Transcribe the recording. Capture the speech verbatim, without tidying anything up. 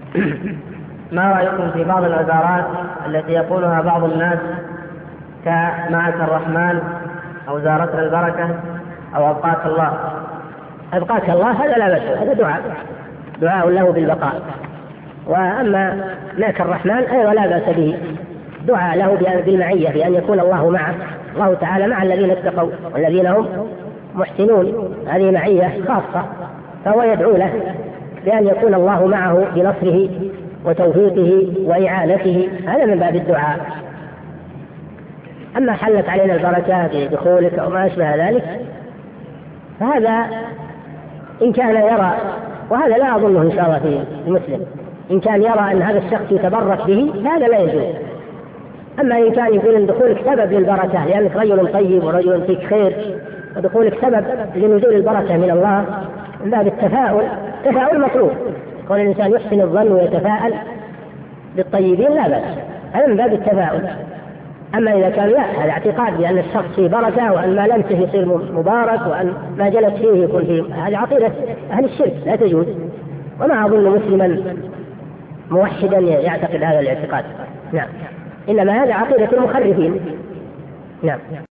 ما رأيكم في بعض العبارات التي يقولها بعض الناس كمعك الرحمن أو زارتنا البركة أو أبقاك الله؟ أبقاك الله هذا لا بأس، هذا دعاء دعاء له بالبقاء. وأما معك الرحمن أيضا لا بأس به، دعاء له بالمعية، بأن يكون الله معه، الله تعالى مع الذين اتقوا والذين هم محسنون، هذه معية خاصة، فهو يدعو له بأن يكون الله معه بنصره وتوفيقه وإعانته، هذا من باب الدعاء. أما حلت علينا البركة بدخولك أو ما أشبه ذلك فهذا إن كان يرى، وهذا لا أظنه إن شاء الله في المسلم، إن كان يرى أن هذا الشخص يتبرك به هذا لا يجوز. أما إن كان يقول أن دخولك سبب للبركة لأنك رجل طيب ورجل فيك خير، ودخولك سبب لنزول البركة من الله، من باب التفاؤل، تفاؤل مطلوب، كون الإنسان يحسن الظن ويتفاءل بالطيبين لا بأس، هذا من باب التفاؤل. أما إذا كان لا، هذا اعتقاد بأن الشخص فيه بركة وأن ما لمسه يصير مبارك وأن ما جلس فيه يكون فيه، هذه عقيدة أهل الشرك لا تجوز، وما أظن مسلما موحدا يعتقد هذا الاعتقاد. نعم، إنما هذا عقيدة المخرفين. نعم.